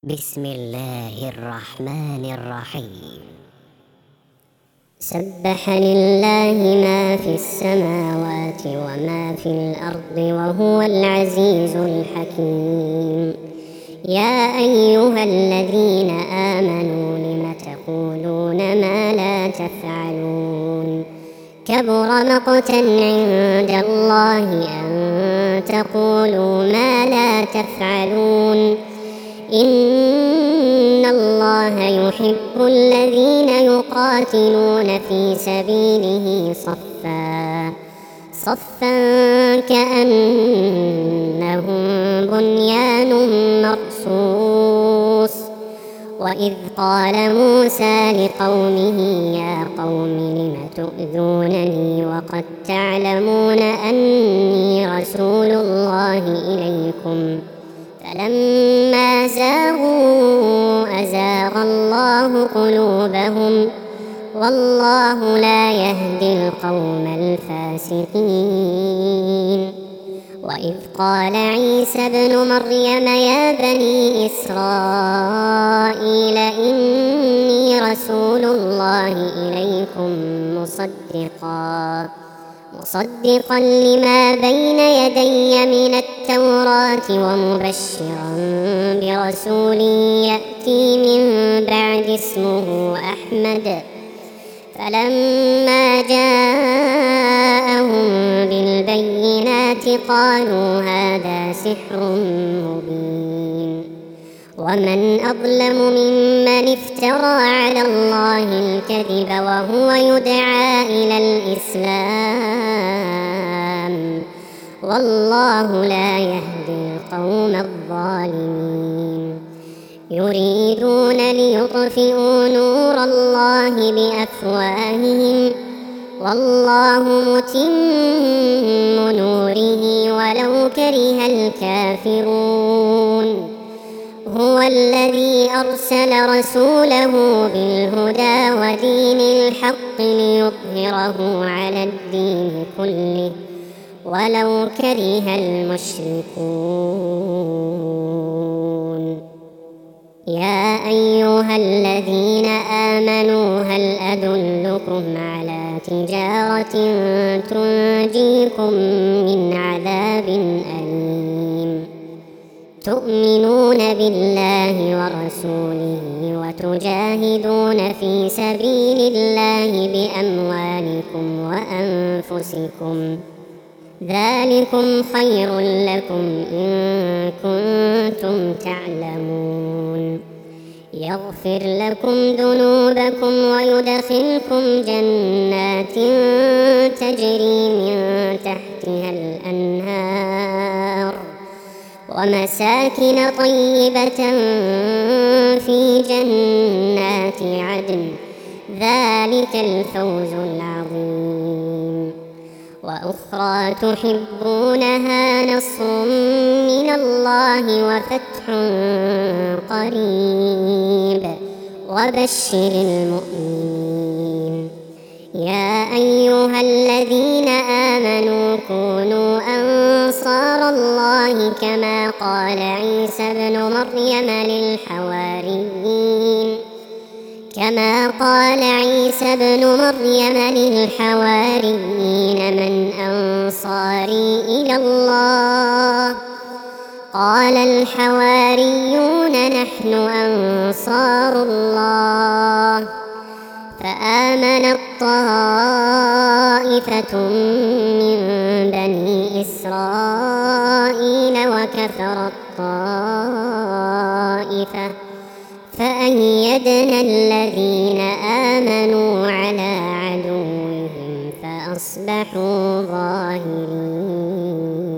بسم الله الرحمن الرحيم. سبح لله ما في السماوات وما في الأرض وهو العزيز الحكيم. يا أيها الذين آمنوا لم تقولون ما لا تفعلون كبر مقتا عند الله أن تقولوا ما لا تفعلون إن الله يحب الذين يقاتلون في سبيله صفا كأنهم بنيان مرصوص. وإذ قال موسى لقومه يا قوم لم تؤذونني وقد تعلمون أني رسول الله إليكم فلما زاغوا أزاغ الله قلوبهم والله لا يهدي القوم الفاسقين. وإذ قال عيسى ابن مريم يا بني إسرائيل إني رسول الله إليكم مصدقا لما بين يدي من التوراة ومبشرا برسول يأتي من بعد اسمه أحمد. فلما جاءهم بالبينات قالوا هذا سحر مبين. ومن أظلم ممن افترى على الله الكذب وهو يدعى إلى الإسلام والله لا يهدي القوم الظالمين. يريدون ليطفئوا نور الله بأفواههم والله متم نوره ولو كره الكافرون. هو الذي أرسل رسوله بالهدى ودين الحق ليظهره على الدين كله ولو كره المشركون. يا أيها الذين آمنوا هل أدلكم على تجارة تنجيكم من عذاب أليم تؤمنون بالله ورسوله وتجاهدون في سبيل الله بأموالكم وأنفسكم ذلكم خير لكم إن كنتم تعلمون. يغفر لكم ذنوبكم ويدخلكم جنات تجري من تحتها الأنهار ومساكن طيبة في جنات عدن ذلك الفوز العظيم. وأخرى تحبونها نصر من الله وفتح قريب وبشر المؤمنين. يا أيها الذين آمنوا كونوا أنصار الله كما قال عيسى ابن مريم للحواريين من أنصاري إلى الله قال الحواريون نحن أنصار الله. فآمنت طائفة من بني إسرائيل وكفرت طائفة فأيدنا الذين آمنوا على عدوهم فأصبحوا ظاهرين.